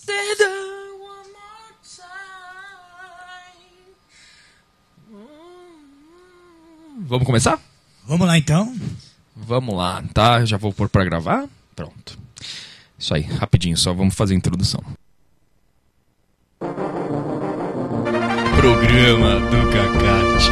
consider one more time. Vamos começar? Vamos lá então. Vamos lá, tá? Já vou pôr pra gravar. Pronto. Isso aí, rapidinho, só vamos fazer a introdução. Programa do Cacate.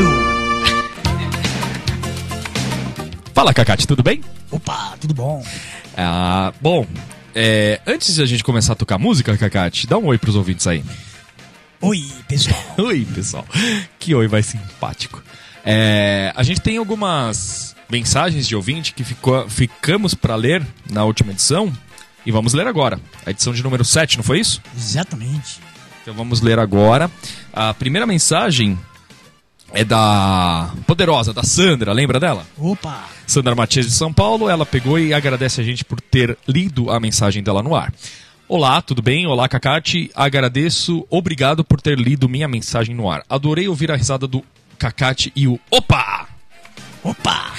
Fala, Cacate, tudo bem? Opa, tudo bom? Bom, antes de a gente começar a tocar música, Cacate, dá um oi pros ouvintes aí. Oi, pessoal. Oi, pessoal. Que oi mais simpático. A gente tem algumas mensagens de ouvinte que ficamos pra ler na última edição e vamos ler agora. A edição de número 7, não foi isso? Exatamente. Então vamos ler agora. A primeira mensagem é da Poderosa, da Sandra, lembra dela? Opa! Sandra Matias de São Paulo, ela pegou e agradece a gente por ter lido a mensagem dela no ar. Olá, tudo bem? Olá, Cacate. Agradeço, obrigado por ter lido minha mensagem no ar. Adorei ouvir a risada do Cacate e o Opa! Opa!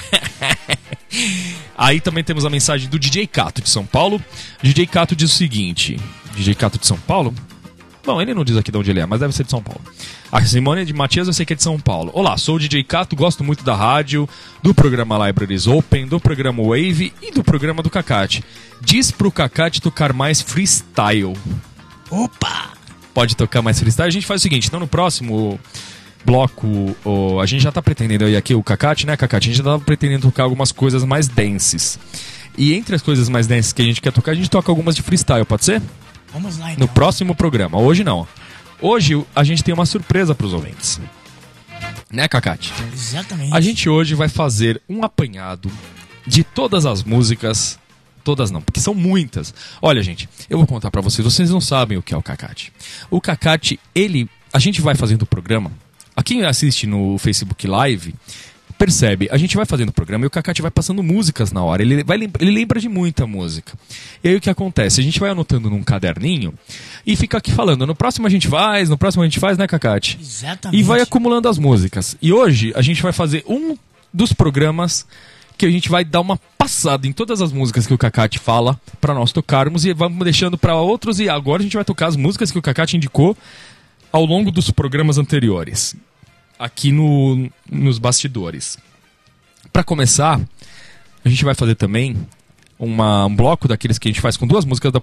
Aí também temos a mensagem do DJ Cato de São Paulo. DJ Cato diz o seguinte... DJ Cato de São Paulo? Bom, ele não diz aqui de onde ele é, mas deve ser de São Paulo. A Simone de Matias eu sei que é de São Paulo. Olá, sou o DJ Cato, gosto muito da rádio, do programa Libraries Open, do programa Wave e do programa do Cacate. Diz pro Cacate tocar mais freestyle. Opa! Pode tocar mais freestyle? A gente faz o seguinte, então no próximo bloco, a gente já tá pretendendo aí aqui o Cacate, né, Cacate? A gente já tá pretendendo tocar algumas coisas mais dances. E entre as coisas mais dances que a gente quer tocar, a gente toca algumas de freestyle, pode ser? Vamos lá então. No próximo programa. Hoje não. Hoje a gente tem uma surpresa pros ouvintes. Né, Cacate? Exatamente. A gente hoje vai fazer um apanhado de todas as músicas. Todas não, porque são muitas. Olha, gente, eu vou contar pra vocês. Vocês não sabem o que é o Cacate. O Cacate, a gente vai fazendo o programa. A quem assiste no Facebook Live percebe, a gente vai fazendo o programa e o Cacate vai passando músicas na hora. Ele lembra de muita música. E aí o que acontece? A gente vai anotando num caderninho e fica aqui falando, no próximo a gente faz, né, Cacate? Exatamente. E vai acumulando as músicas. E hoje a gente vai fazer um dos programas que a gente vai dar uma passada em todas as músicas que o Cacate fala pra nós tocarmos e vamos deixando pra outros. E agora a gente vai tocar as músicas que o Cacate indicou ao longo dos programas anteriores, aqui nos bastidores. Para começar, a gente vai fazer também um bloco daqueles que a gente faz com duas músicas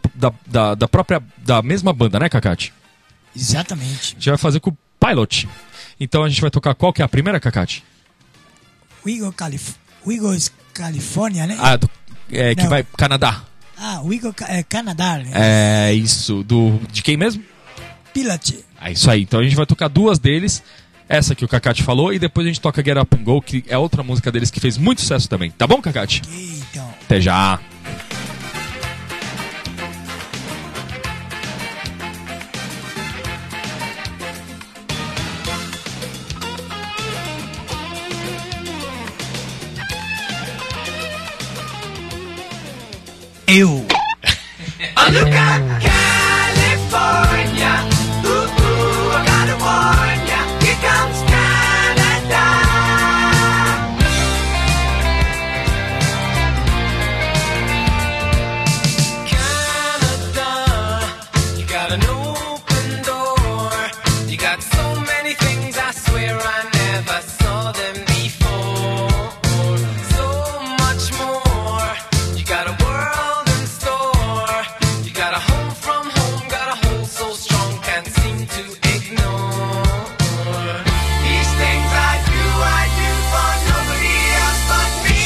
da mesma banda, né, Cacate? Exatamente. A gente vai fazer com o Pilot. Então a gente vai tocar qual que é a primeira, Cacate? We Go California, né? Que vai Canadá. We Go Canadá. Né? É isso. De quem mesmo? Pilot. É isso aí. Então a gente vai tocar duas deles. Essa que o Cacate falou. E depois a gente toca Get Up and Go, que é outra música deles que fez muito sucesso também. Tá bom, Cacate? Ok, então. Até já. Look out, California. Ooh, I gotta warn ya. Here comes Canada. Canada, you got an open door. You got so many things, I swear I never saw them before. So much more. You got a world in store. You got a home from home, got a hold so strong, can't seem to ignore. These things I do for nobody else but me.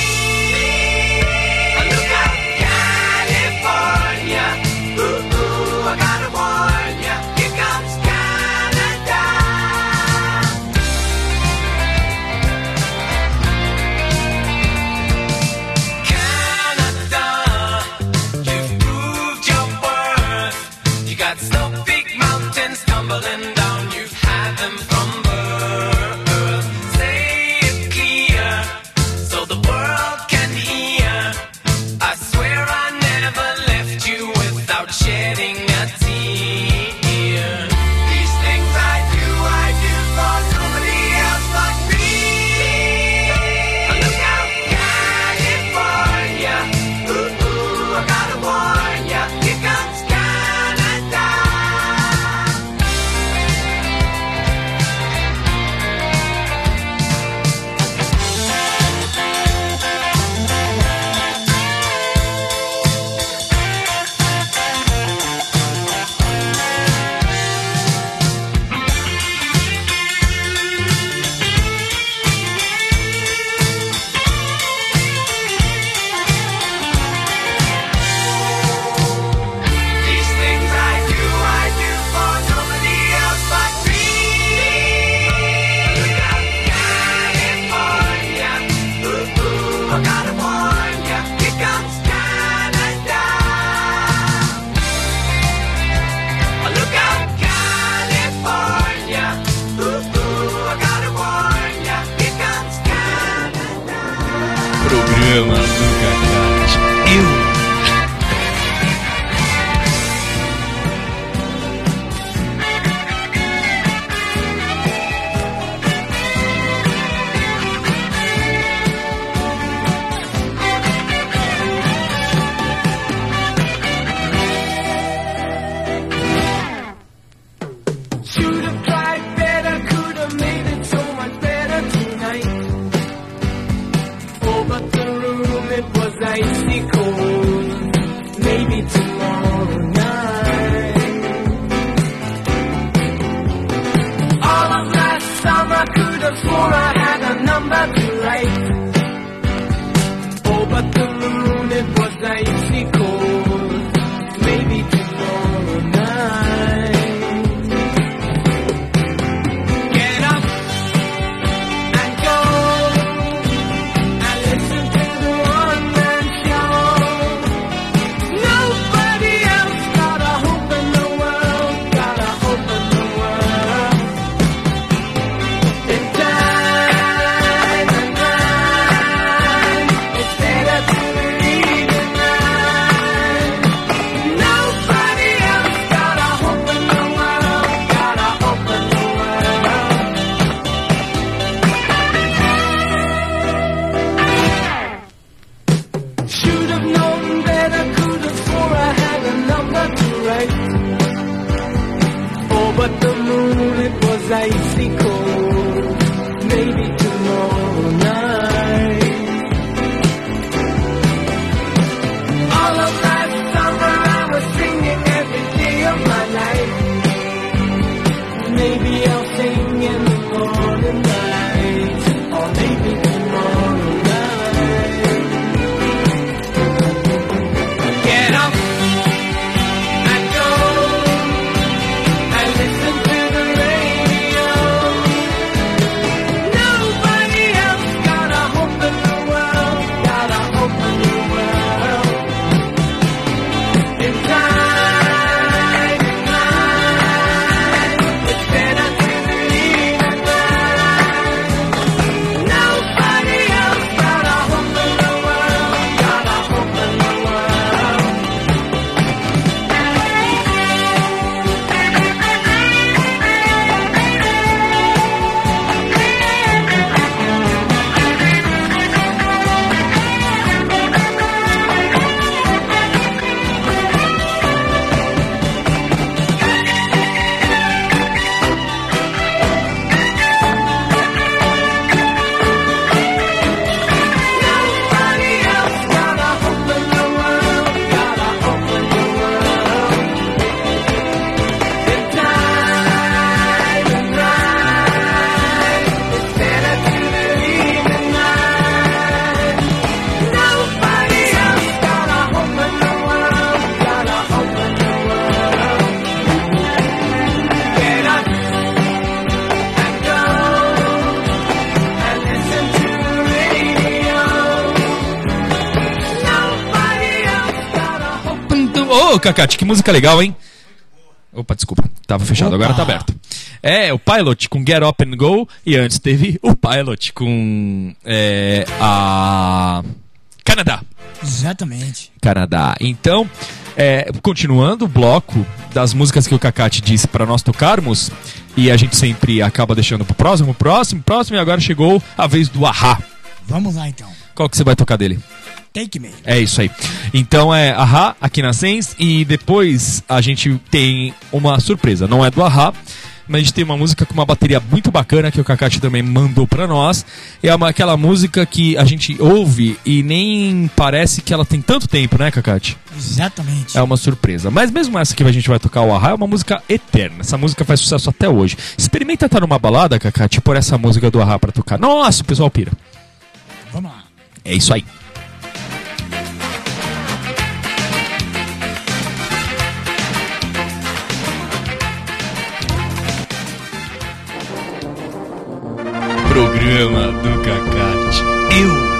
Look out, California. Ooh, I gotta warn ya. Here comes Canada. Canada, you've proved your worth. You got snow big mountains tumbling down. You've had them from birth. Say it clear so the world can hear. I swear I never left you without shedding a tear. These things I do for nobody else but me. Look out, California. Ooh, I gotta warn ya. Here comes Canada. Programa do Cacate. Eu. Should have tried better, could have made it so much better tonight. Oh, but the room, it was icy cold. Maybe tomorrow night. All of last summer, could have swore I had a number to write. Oh, but the moon, it was icy cold. Maybe tomorrow night. Get up and go and listen to the one-man show. Nobody else got a hope in the world, got a hope in the world. In time and night, it's better to believe in night. Nobody else got a hope in the world, got a hope in the world. Should have known better, could have swore I had a number to write. Oh, but the moon, it was icy cold. Maybe tomorrow night. All of last summer I was singing every day of my life. Maybe I'll sing in the morning light, or maybe tomorrow night. Get up and go and listen to the radio. Nobody else got a hope in the world, got a hope in the world. In time and night, it's better to believe in night. Nobody else got a hope in the world, got a hope in the world. Nobody else got a hope in the world, got a hope in the world. In time and night, it's better to believe in night. Nobody else got a hope in the world, got a hope in the world. Get up and go and listen to the radio. Nobody else got a hope. Ô, Cacate, que música legal, hein? Opa, desculpa. Tava fechado, Opa. agora tá aberto. É, o Pilot com Get Up and Go. E antes teve o Pilot com a Canadá. Exatamente. Canadá. Então, continuando o bloco das músicas que o Cacate disse pra nós tocarmos, e a gente sempre acaba deixando pro próximo, e agora chegou a vez do Ahá. Vamos lá então. Qual que você vai tocar dele? Take me. É isso aí. Então é Ahá aqui na Sens, e depois a gente tem uma surpresa. Não é do Ahá, mas a gente tem uma música com uma bateria muito bacana que o Cacate também mandou pra nós. É aquela música que a gente ouve e nem parece que ela tem tanto tempo, né, Cacate? Exatamente. É uma surpresa. Mas mesmo essa que a gente vai tocar, o Ahá, é uma música eterna. Essa música faz sucesso até hoje. Experimenta estar numa balada, Cacate, e pôr essa música do Ahá pra tocar. Nossa, o pessoal pira. Vamos lá. É isso aí. Programa do Cacate. Eu.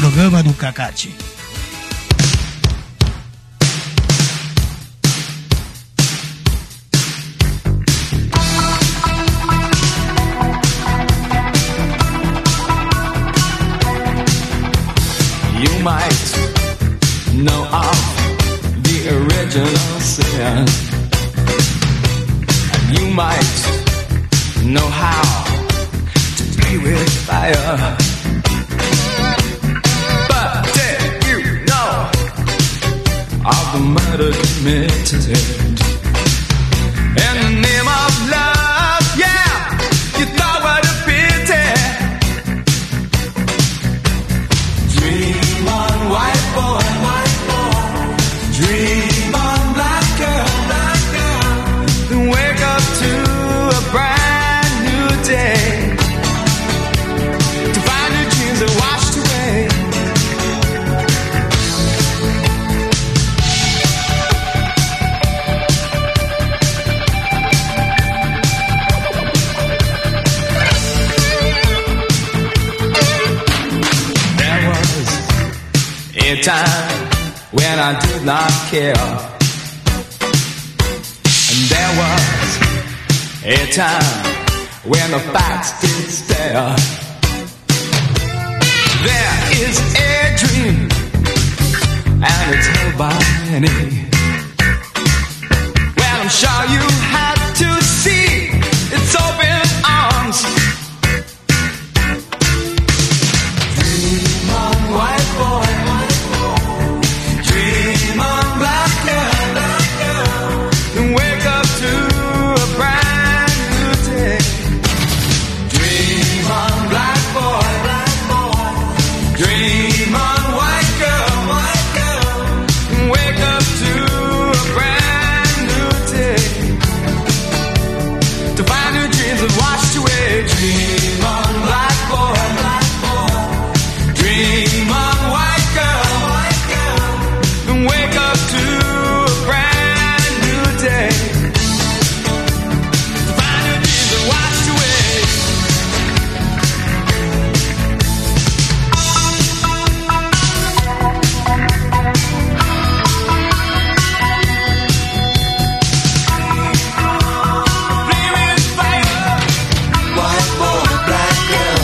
programa do Cacate. You might know of the original sin. And you might know how to play with fire. But did you know of the murder committed in the name of love? Yeah, you thought what a pity. Dream on, white boy, dream on, black girl, then wake up to a brand new day, to find your dreams are washed away. There was a time when I did not care, and there was a time when the facts did stare. There is a dream, and it's held by many. Well, I'm sure you had to see its open arms. Dream on, white boy, dream on, black girl, and wake up to a brand new day. Dream on, black boy, dream on, white girl, and wake up to a brand new day, to find your dreams have washed away. Dream on, black boy, dream on, white girl, and wake up to a brand new day, to find your dreams have washed away. Play with fire, white boy, black girl,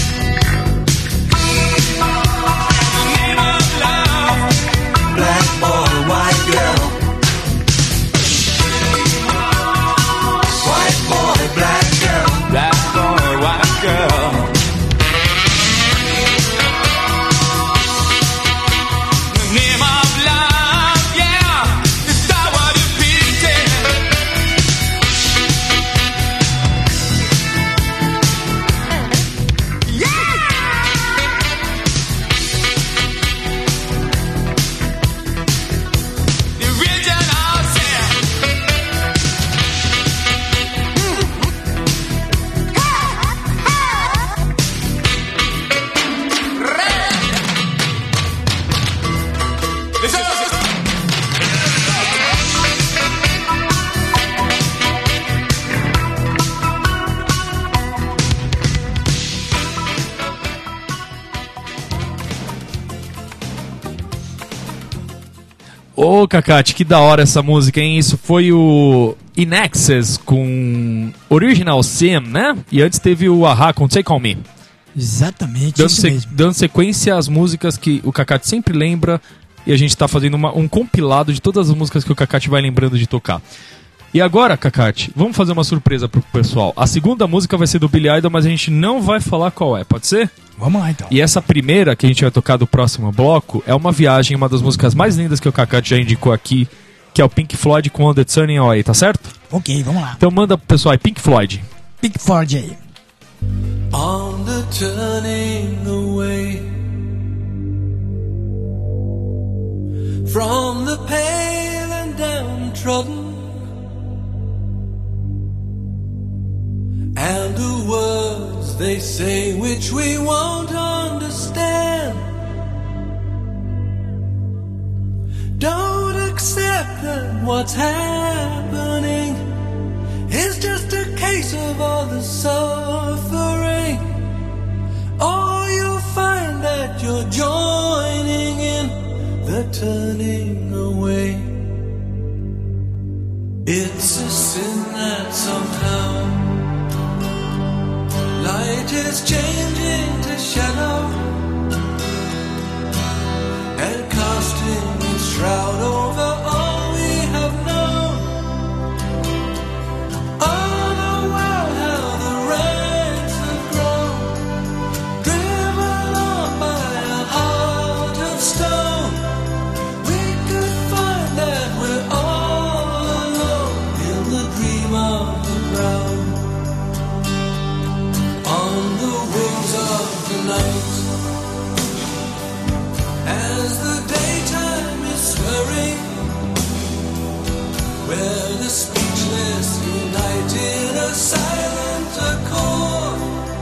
in the name of love. Black boy, white girl, white boy, black girl, black boy, white girl. In the name of love, yeah, you thought what a pity. Yeah. The original sin. Ô, Cacate, que da hora essa música, hein? Isso foi o In Excess com Original Sin, né? E antes teve o A-ha com Take On Me. Exatamente, Dando, isso mesmo. dando sequência às músicas que o Cacate sempre lembra. E a gente tá fazendo um compilado de todas as músicas que o Cacate vai lembrando de tocar. E agora, Cacate, vamos fazer uma surpresa pro pessoal. A segunda música vai ser do Billy Idol, mas a gente não vai falar qual é, pode ser? Vamos lá, então. E essa primeira que a gente vai tocar do próximo bloco é uma viagem, uma das músicas mais lindas que o Cacate já indicou aqui, que é o Pink Floyd com On The Turning Away, tá certo? Ok, vamos lá. Então manda pro pessoal aí, Pink Floyd. Pink Floyd aí. On the turning away from the pale and downtrodden, and the words they say which we won't understand. Don't accept that what's happening is just a case of all the suffering, or you'll find that you're joined turning away. It's a sin that somehow light is changing to shadow and casting its shroud over all we have known. Oh, the world, how the ranks have grown, driven on by a heart of stone. We could find that we're all alone in the dream of the ground. On the wings of the night, as the daytime is swirling, where the speechless unite in a silent accord.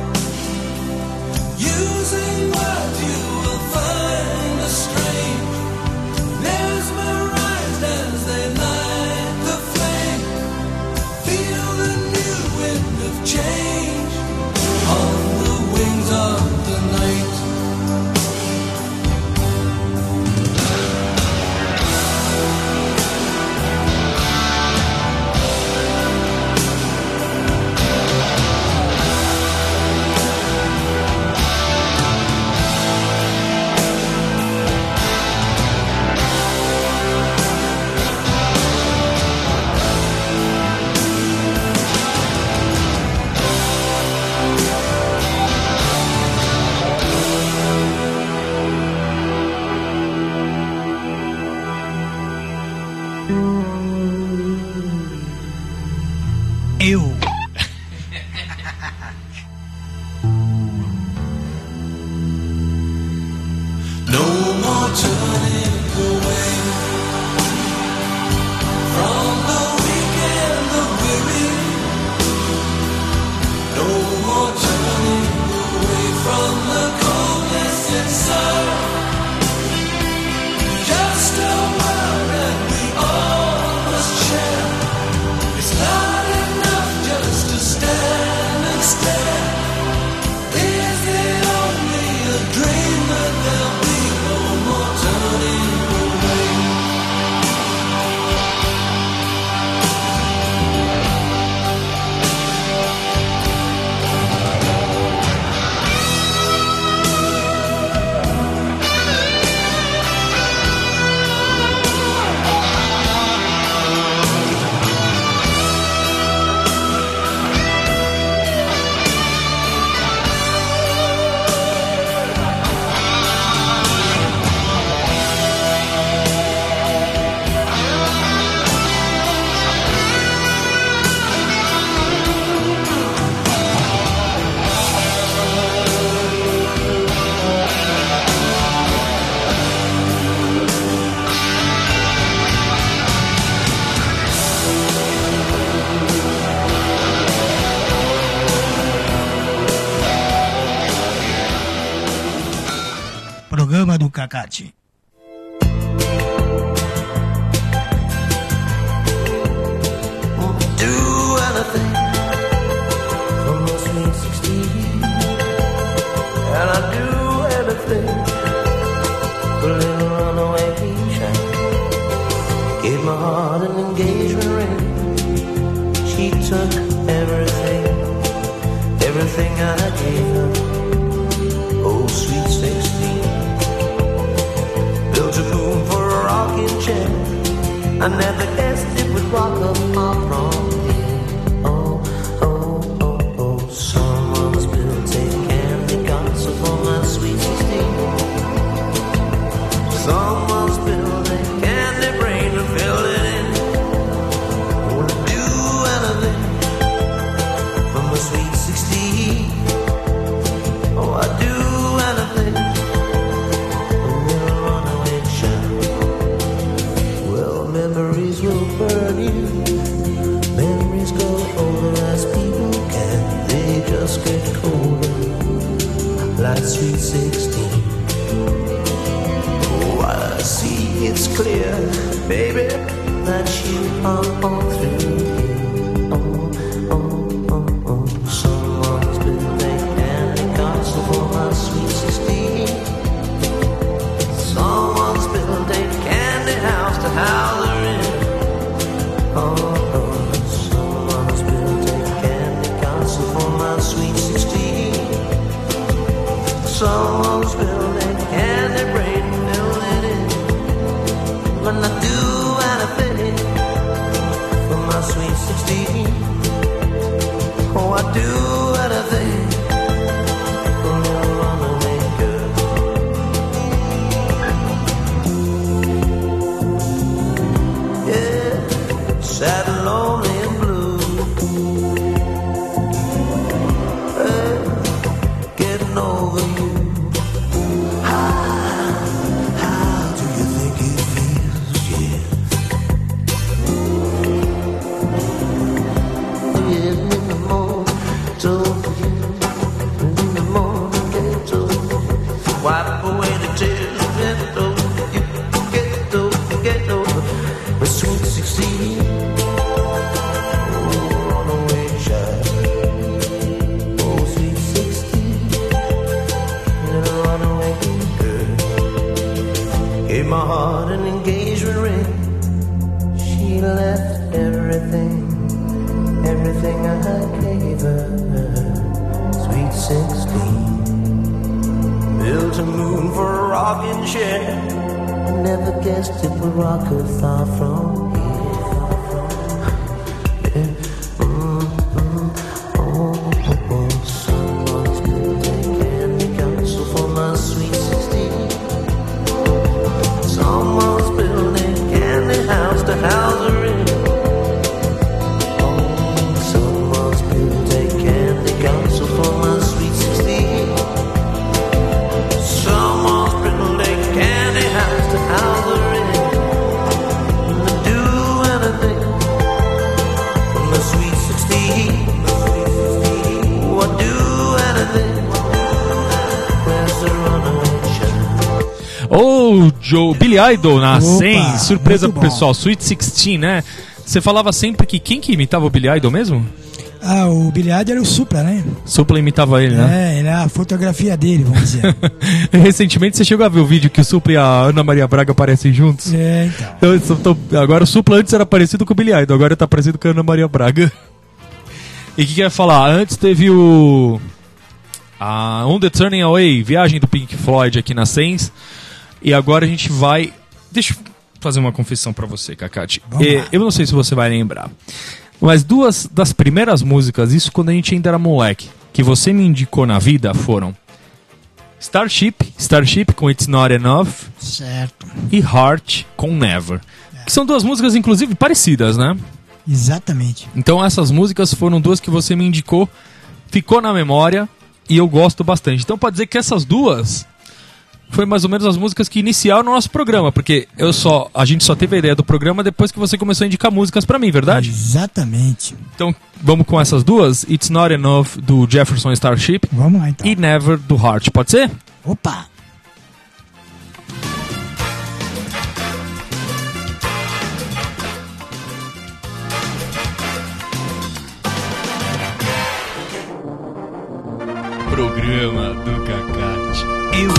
Using words you will find a strange, mesmerized as they light the flame. Feel the new wind of change on the wings of the night. Eu. No more turning away from the weak and the weary. No more turning away from the coldness inside. Just a world that we all must share. It's not enough just to stand and stare. Is it only a dream that there'll be no more turning away? Programa do Cacate. Do anything for my sweet 16, and I do anything for a little runaway child. Gave my heart an engagement ring. She took everything, everything I gave her. Oh, sweet 16. Built a moon for a rocking chair. I never guessed it would rock up my prom here. Oh, oh, oh, oh. Someone's built a candy castle for my sweet 16. Someone's built a candy brain and filled it in. Wanna do anything for my sweet 16. Oh, I do anything. A little runaway child. Well, memories will burn you. Memories go over as people can. They just get colder, like sweet 16. Oh, I see it's clear, baby, that you are all through here. Oh, oh, oh, oh. Someone's built a candy castle for my sweet 16. Someone's built a candy Someone's building candy brain, fill it in. When I do anything for my sweet 16. Oh, I do anything for little runaway girl. Yeah, sad and lonely and blue. Hey, getting over you. How do you think it feels? Yeah. Yeah, in the morning, told you. In the morning, they told you. Wipe away the tears and get over you. Get over. But sweet 16. Oh, runaway child. Oh, sweet 16. Little runaway girl. Gave my heart an engagement ring. She left everything I gave her. Sweet 16. Built a moon for a rocking chair. Never guessed it would rock her far from here. Someone's been taking counsel for my sweet 16. Someone's building candy house to house her in. Someone's building candy counsel for my sweet 16. Someone's building candy house to house her in. And to do anything for my sweet 16. Oh, I do anything. Where's the runaway child? Ô, Joe, Billy Idol na Opa, 100, surpresa muito pro bom. pessoal, Sweet 16, né? Você falava sempre que quem que imitava o Billy Idol mesmo? Ah, o Billy Idol era o Supla, né? Supla imitava ele, né? É, era a fotografia dele, vamos dizer. Recentemente você chegou a ver o vídeo que o Supla e a Ana Maria Braga aparecem juntos? É, então. Agora o Supla antes era parecido com o Billy Idol, agora tá parecido com a Ana Maria Braga. E o que eu ia falar? Antes teve a On the Turning Away, viagem do Pink Floyd aqui na Sens. E agora a gente vai... Deixa eu fazer uma confissão pra você, Cacate. Vamos lá. Eu não sei se você vai lembrar, mas duas das primeiras músicas, isso quando a gente ainda era moleque, que você me indicou na vida foram Starship com It's Not Enough Certo. e Heart com Never. Que são duas músicas, inclusive, parecidas, né? Exatamente. Então essas músicas foram duas que você me indicou, ficou na memória e eu gosto bastante. Então pode dizer que essas duas foi mais ou menos as músicas que iniciaram o nosso programa, porque a gente só teve a ideia do programa depois que você começou a indicar músicas pra mim, verdade? Exatamente. Então vamos com essas duas, It's Not Enough do Jefferson Starship Vamos lá, então. e Never do Heart, pode ser? Opa! Programa do Cacate. Eu.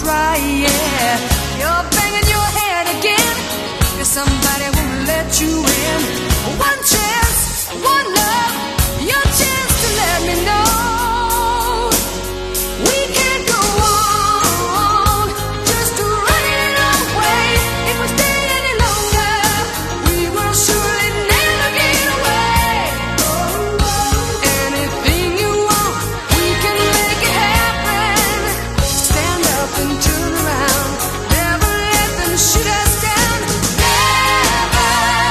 try, yeah. You're banging your head again, 'cause somebody won't let you in. One chance, one love, your chance to let me know we can't go on just running away. If we stay any longer, we will surely never get away. Anything you want, we can make it happen. Stand up and turn around, never let them shoot us down. Never,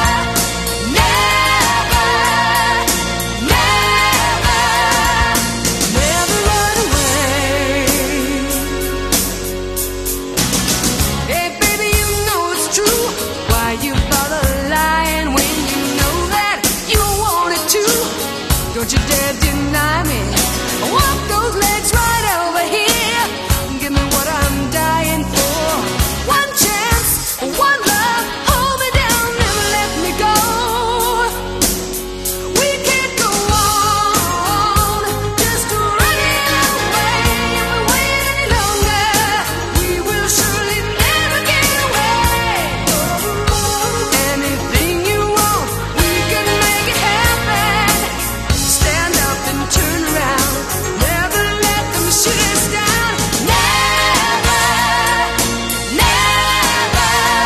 never, never, never run away. Hey baby, you know it's true. Why you bother lying when you know that you wanted to? Don't you dare deny me. Walk those legs right over here. Give me what I'm dying for. One chance, one love. Hold me down, never let me go. We can't go on just running away. If we wait any longer, we will surely never get away. Anything you want, we can make it happen. Stand up and turn around, never let them shoot us down. Never, never,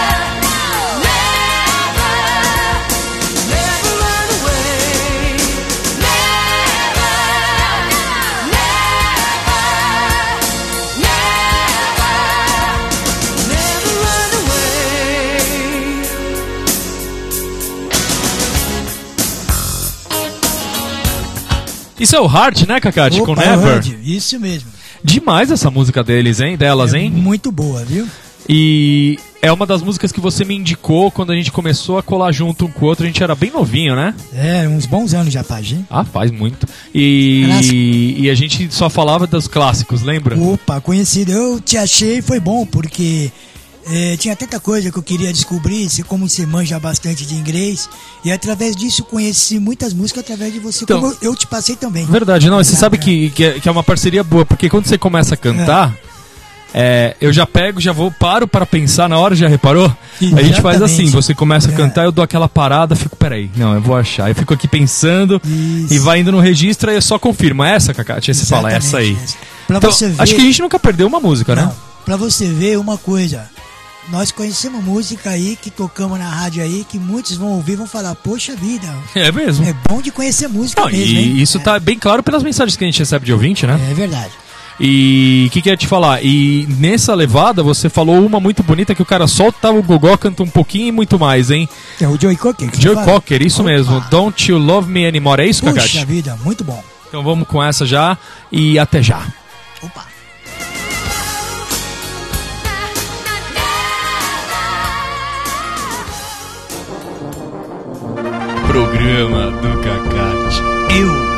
never, never run away. Never, never, never run away. Isso é o Heart, né, Cacate? Com Opa, Never. Hud, isso mesmo. Demais essa música deles, hein? Delas, É hein? muito boa, viu? E é uma das músicas que você me indicou quando a gente começou a colar junto um com o outro. A gente era bem novinho, né? É, uns bons anos já faz, hein? Ah, faz muito. Clássico. E a gente só falava dos clássicos, lembra? Opa, conhecido. Eu te achei, foi bom, porque tinha tanta coisa que eu queria descobrir, como você manja bastante de inglês, e através disso conheci muitas músicas através de você, Então- como eu te passei também. Verdade, não, você sabe que é uma parceria boa, porque quando você começa a cantar, eu já pego, já vou, paro para pensar na hora, já reparou? A gente faz assim, Exatamente. você começa a É. cantar, eu dou aquela parada, fico, peraí, não, eu vou achar. Eu fico aqui pensando Isso. e vai indo no registro, aí eu só confirmo, é essa, Cacate? Aí você fala, é essa aí. Exatamente, essa. Pra Então, você ver, acho que a gente nunca perdeu uma música, né? Não, pra você ver uma coisa, nós conhecemos música aí, que tocamos na rádio aí, que muitos vão ouvir e vão falar, poxa vida, É mesmo. é bom de conhecer música Não, mesmo, hein? e isso tá bem claro pelas mensagens que a gente recebe de ouvinte, né? É verdade. E o que eu ia te falar? E nessa levada você falou uma muito bonita que o cara solta o gogó, canta um pouquinho e muito mais, hein? É o Joey Cocker. que Joe você fala? Cocker, isso Opa. mesmo. Don't You Love Me Anymore, é isso, Puxa Cacate? vida, muito bom. Então vamos com essa já e até já. Opa. Programa do Cacate. Eu.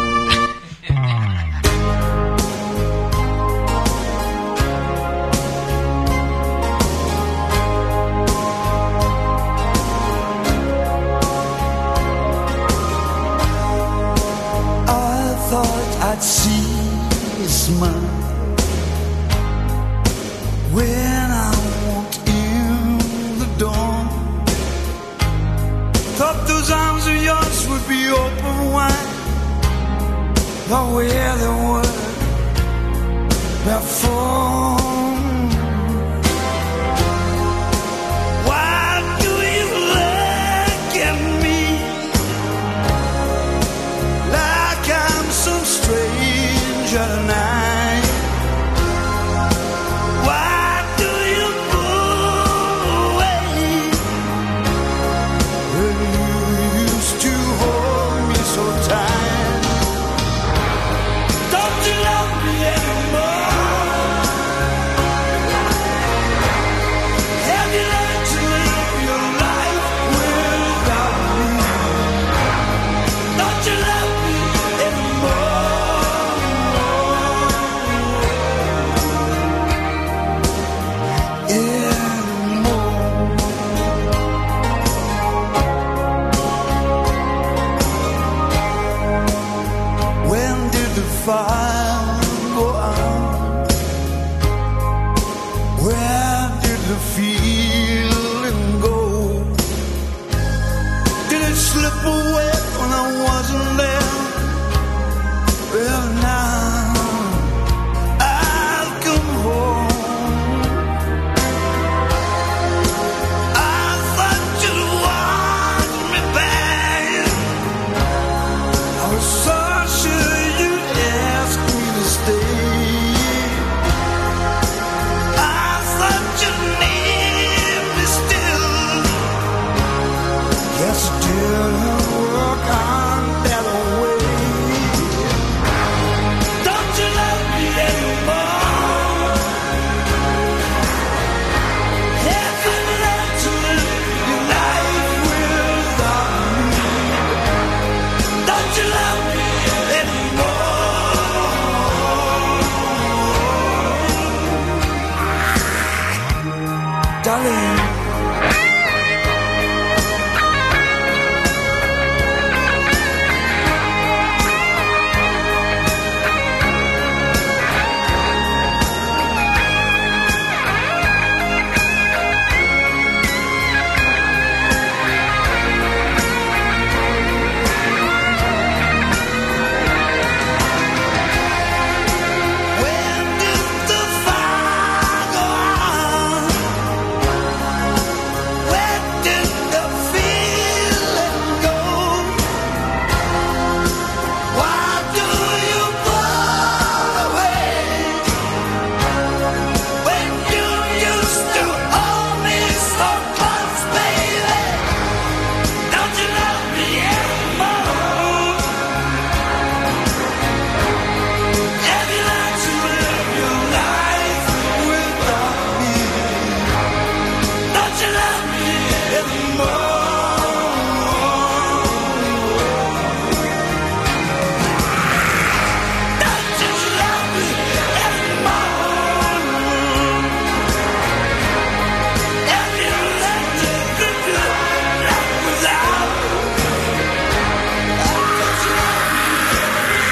I thought I'd see a smile when I walked in the door. Thought those arms of yours would be open wide, the way they were before. Why do you look at me like I'm some stranger tonight? Why do you move away when you used to hold me so tight? Don't darling. When did the fire go out? Where did the feeling go? Why do you fall away when you used to hold me so close, baby? Don't you love me anymore? Have you learned to live your life without me? Don't you love me anymore? Don't you love me anymore? Have you learned to live your life without me? Don't you love me?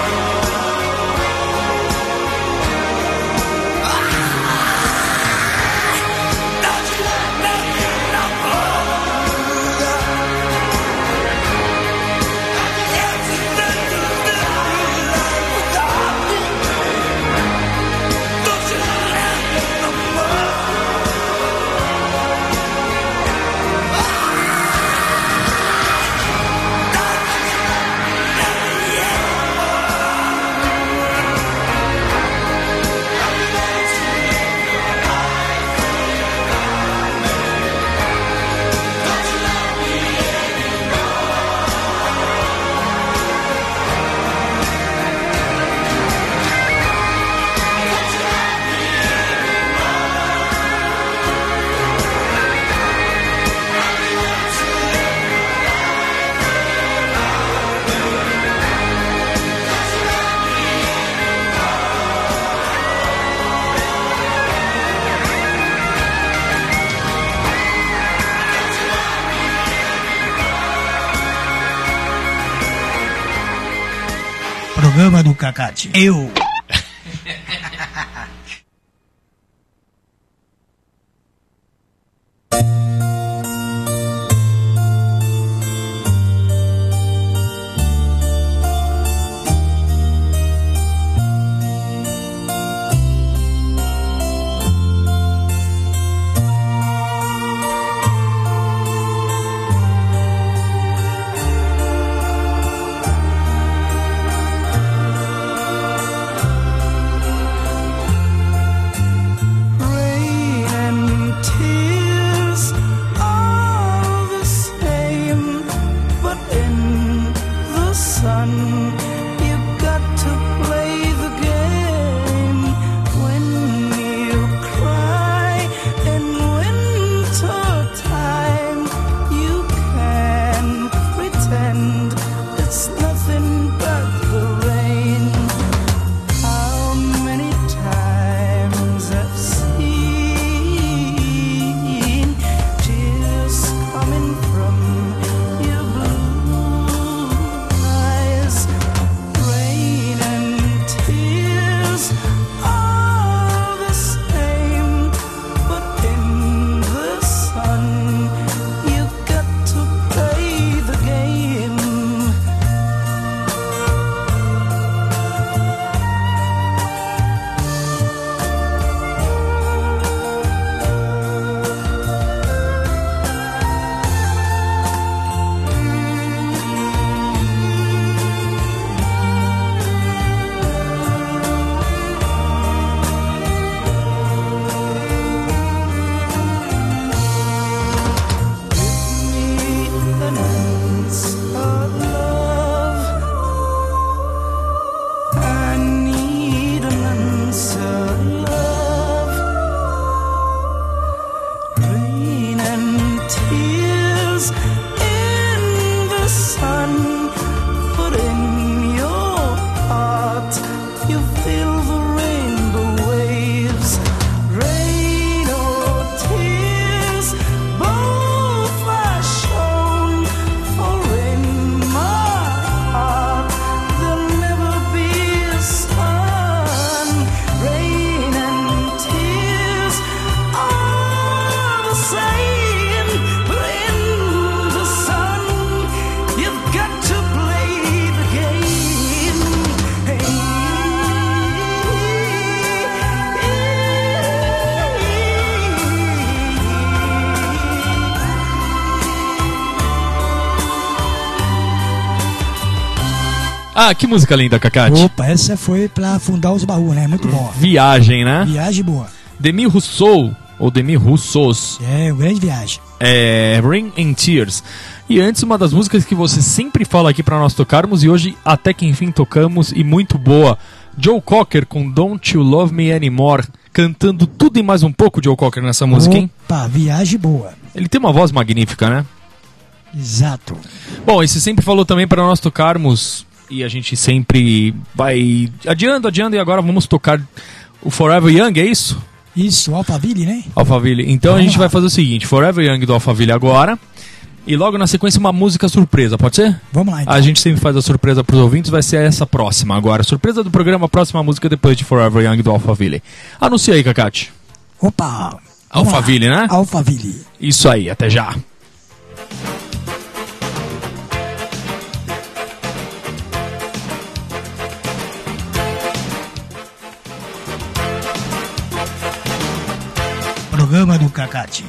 Don't you love me anymore? Have you learned to live your life without me? Don't you love me anymore? Programa do Cacate. Eu. Ah, que música linda, Cacate. Opa, essa foi pra afundar os baús, né? Muito bom. Viagem, né? Viagem boa. Demi Rousseau, ou Demi Roussos, É, uma grande viagem. Rain and Tears. E antes, uma das músicas que você sempre fala aqui pra nós tocarmos, e hoje até que enfim tocamos, e muito boa, Joe Cocker com Don't You Love Me Anymore, cantando tudo e mais um pouco, Joe Cocker, nessa música, hein? Opa, viagem boa. Ele tem uma voz magnífica, né? Exato. Bom, e você sempre falou também para nós tocarmos, e a gente sempre vai adiando, e agora vamos tocar o Forever Young, é isso? Isso, Alphaville, né? Alphaville. Então a Vamos gente lá. vai fazer o seguinte, Forever Young do Alphaville agora, e logo na sequência uma música surpresa, pode ser? Vamos lá, então. A gente sempre faz a surpresa pros ouvintes, vai ser essa próxima agora. Surpresa do programa, a próxima música depois de Forever Young do Alphaville. Anuncia aí, Cacate. Opa. vamos Alphaville, lá. né? Alphaville. Isso aí, até já. Programa do Cacate.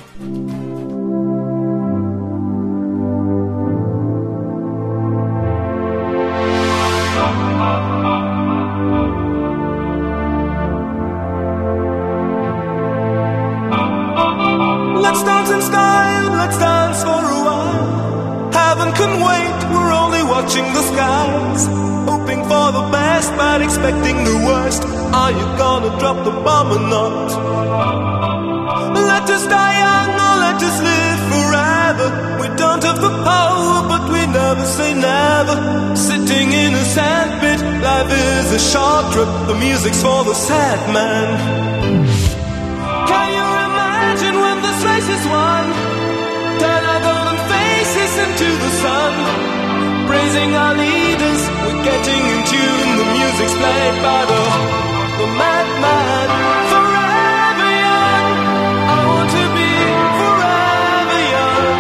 Let's dance in style, let's dance for a while. Heaven can wait, we're only watching the skies. Hoping for the best, but expecting the worst. Are you gonna drop the bomb or not? Let us die young or let us live forever. We don't have the power, but we never say never. Sitting in a sandpit, life is a short trip. The music's for the sad man. Can you imagine when this race is won? Turn our golden faces into the sun. Praising our leaders, we're getting in tune. The music's played by the madman. Forever young, I want to be forever young.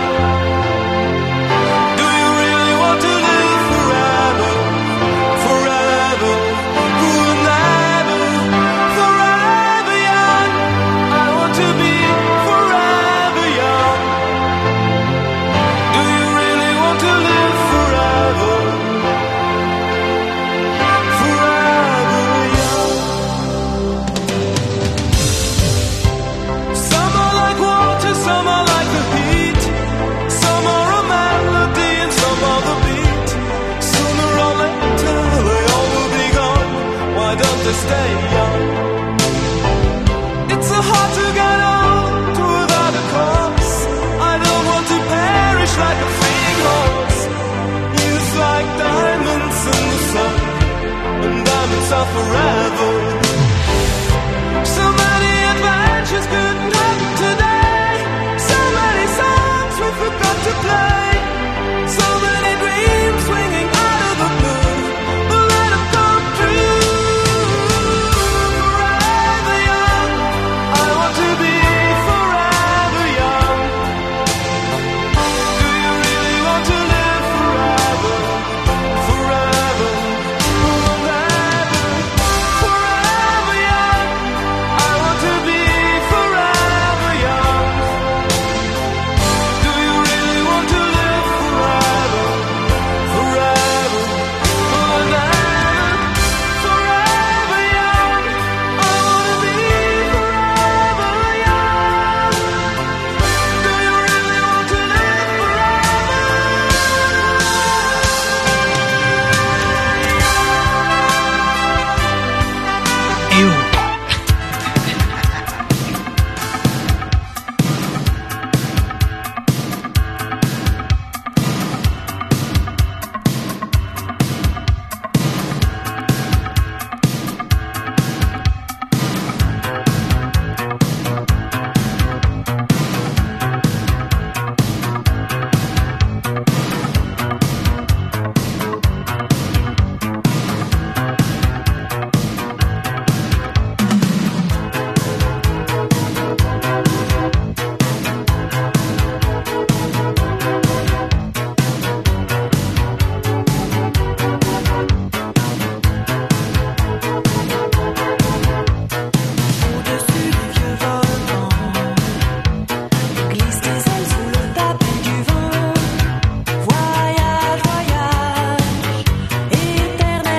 Do you really want to live forever? Forever, forever, forever young. I want to be forever young. Do you really want to live forever? Forever young. Some are like water, some are like the heat. Some are a melody and some are the beat. Sooner or later they all will be gone. Why don't they stay young? It's so hard to get old without a cause. I don't want to perish like a fleeing horse. Youth like diamonds in the sun, and diamonds are forever. So many adventures couldn't happen today. So many songs we forgot to play. So many dreams swinging out of the blue. But let them come true. Forever young, I want to be forever young. Do you really want to live forever? Forever, forever, forever young. I want to be forever young. Do you really want to live forever? Forever, forever, forever young. I want to be forever young. Do you really want to live Eu. Voyage, voyage, éternel.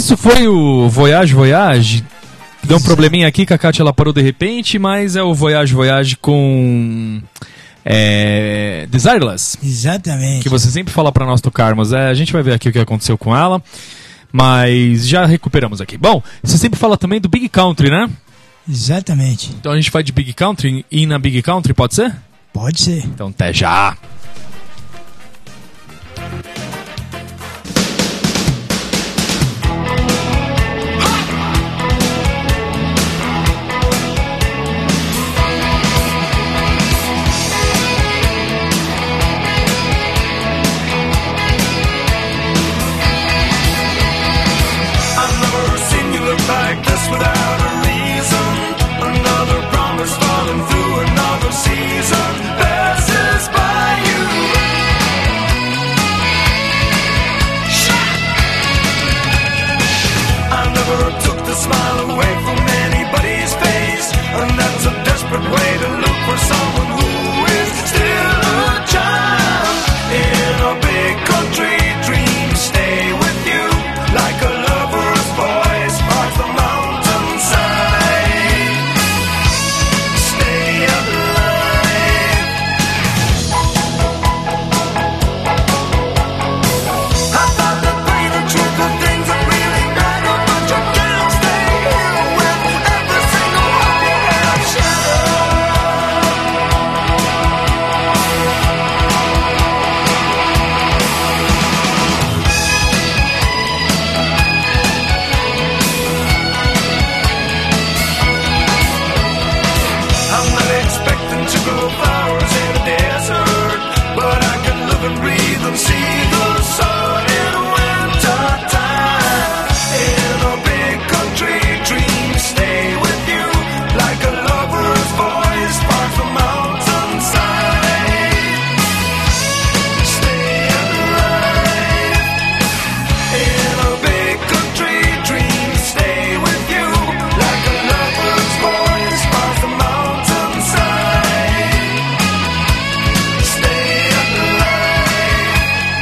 Isso foi o Voyage Voyage. Deu um probleminha aqui, que a Kátia ela parou de repente, mas é o Voyage Voyage com Desireless, Exatamente. que você sempre fala pra nós tocarmos. A gente vai ver aqui o que aconteceu com ela, mas já recuperamos aqui. Bom, você sempre fala também do Big Country, né? Exatamente. Então a gente vai de Big Country e na Big Country, pode ser? Pode ser. Então até já! I've never seen you look like this without a reason. Another promise falling through another season passes by you. I never took the smile away from anybody's face, and that's a desperate way to look for someone who is still a child in a big country dream. Stay with you like a lover's voice across the mountainside. Stay alive. I thought that way the truth of things that really matter, but you can't stay here with every single one you have I'm not expecting to grow flowers in a desert, but I can live and breathe and see the sun in winter time. In a big country dream, stay with you like a lover's voice sparks the mountainside. Stay alive. In a big country dream, stay with you like a lover's voice sparks the mountainside. Stay alive.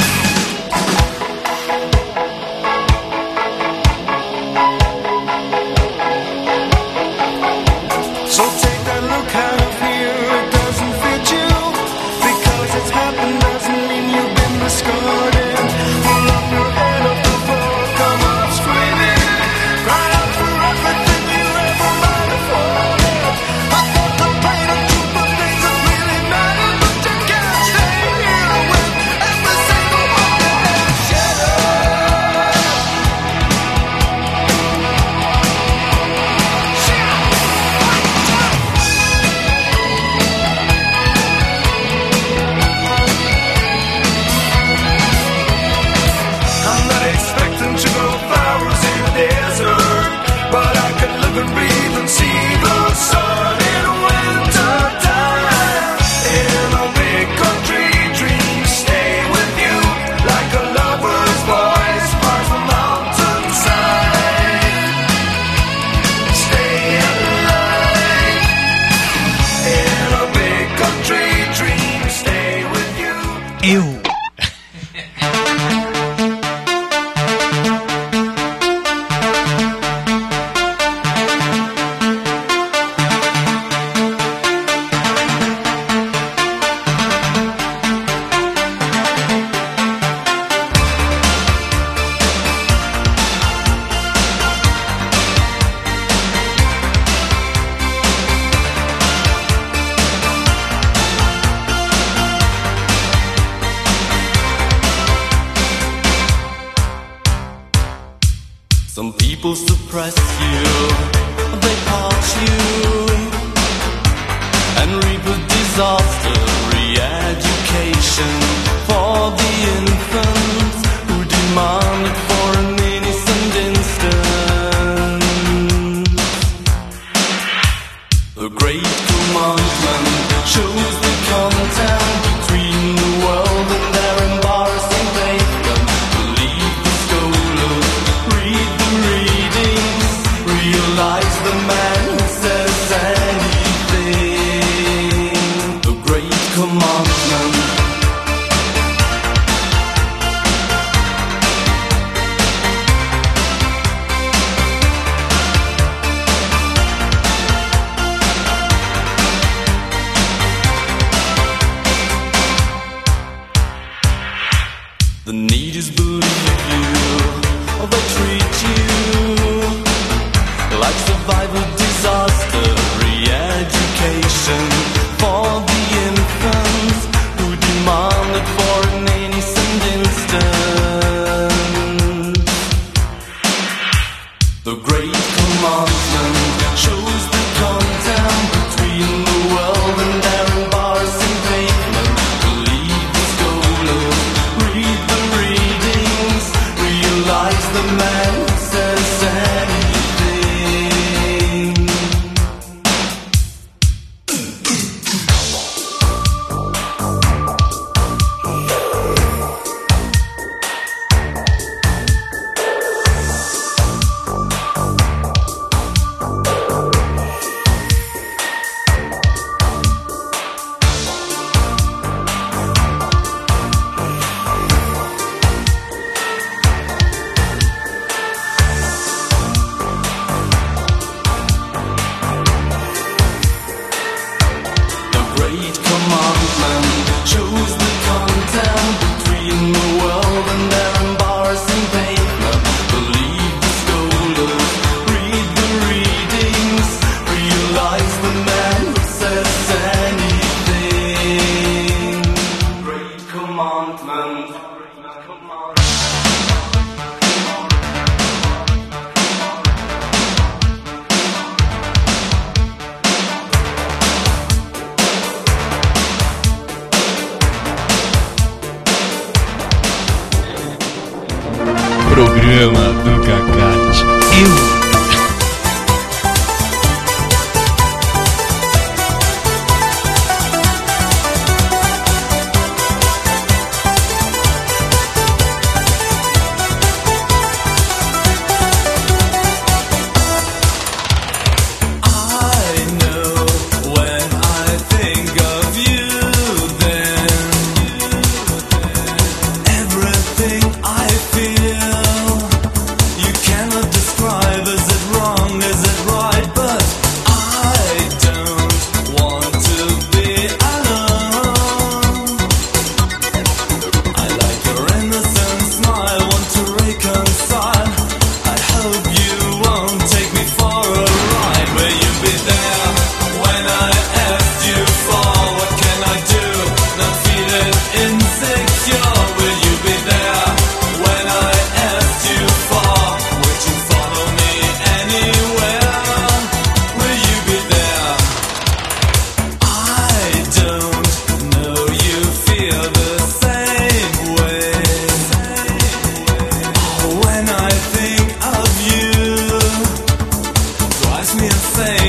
So take that look out of here, it doesn't fit you. Because it's happened doesn't mean you've been discarded. Pull up your head off the floor, come up screaming. Cry out for everything you ever might have wanted. I thought the pain and truth of things that really matter, but you can't stay here with every single one you have shattered. I'm not expecting to grow flowers in a desert, but I can live and breathe and see the sun in winter time. In a big country dream, stay with you like a lover's voice sparks the mountainside. Stay alive. In a big country dream, stay with you. Eu. Some people suppress you, they part you, and reap a disaster, re-education for the infants who demand it for an innocent instant. The great commandment shows the content between the world and their embarrassing pavement. Believe the scholars, read the readings, realize the man who says anything. The great commandment.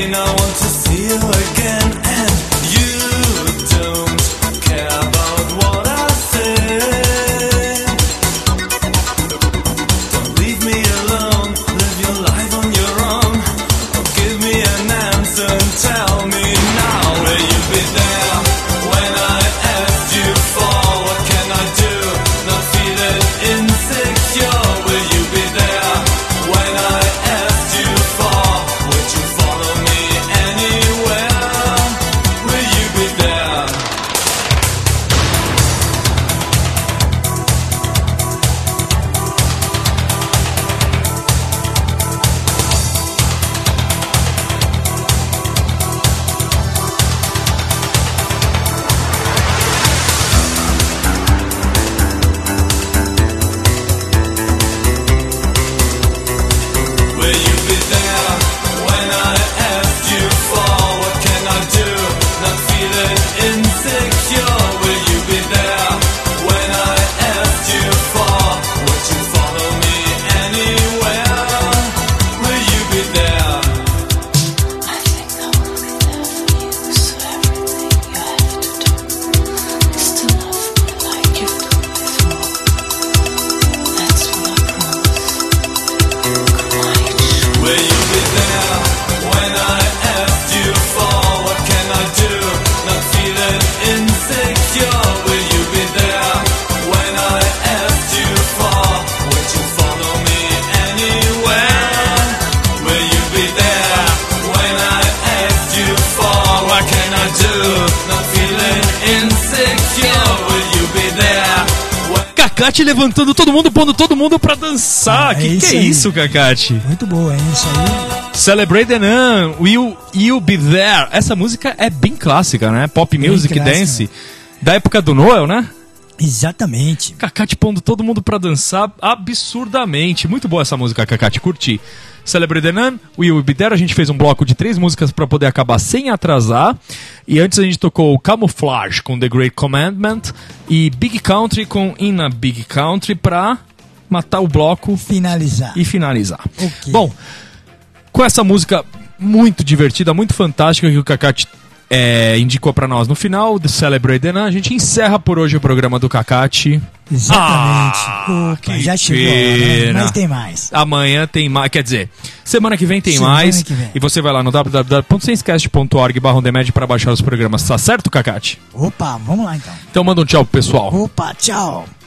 saying I want to see you again, and you don't care about what I say. Don't leave me alone, live your life on your own. Give me an answer and tell me now, will you be there when I asked you for what can I do? Not feeling insecure, will you be there when I asked you for? Would you follow me anywhere? Will you be there? Will you be there when I asked you for what can I do? Not feeling insecure. Will you be there when I asked you for? Would you follow me anywhere? Will you be there? I think I will be there for you, so everything you have to do is to love me like you've done before. That's what I promise. Will you be there when I asked you for what can I do? Not feeling insecure. Will you be there when I asked you for? Would you follow me anywhere? Will you be there when I asked you for what can I do? Not feeling insecure. Will you be there? Cacate levantando todo mundo, pondo todo mundo pra dançar. Que isso é aí. isso, Cacate? Muito boa, é isso aí. Celebrate the Nun, Will You Be There. Essa música é bem clássica, né? Pop music, clássica. dance. Da época do Noel, né? Exatamente. Cacate pondo todo mundo pra dançar absurdamente. Muito boa essa música, Cacate, curti. Celebrate the Nun, Will You Be There. A gente fez um bloco de 3 músicas pra poder acabar sem atrasar. E antes a gente tocou Camouflage com The Great Commandment e Big Country com In a Big Country pra matar o bloco Finalizar. e finalizar. Ok. Bom, com essa música muito divertida, muito fantástica que o Cacate indicou pra nós no final, The Celebrate the Nun, a gente encerra por hoje o programa do Cacate. Exatamente. Ah, Opa, que já chegou a hora, né? pena. Mas tem mais. Amanhã tem mais, quer dizer, semana que vem tem Semana mais. que vem. E você vai lá no www.senscast.org/ondemed para baixar os programas, tá certo, Cacate? Opa, vamos lá então. Então manda um tchau pro pessoal. Opa, tchau.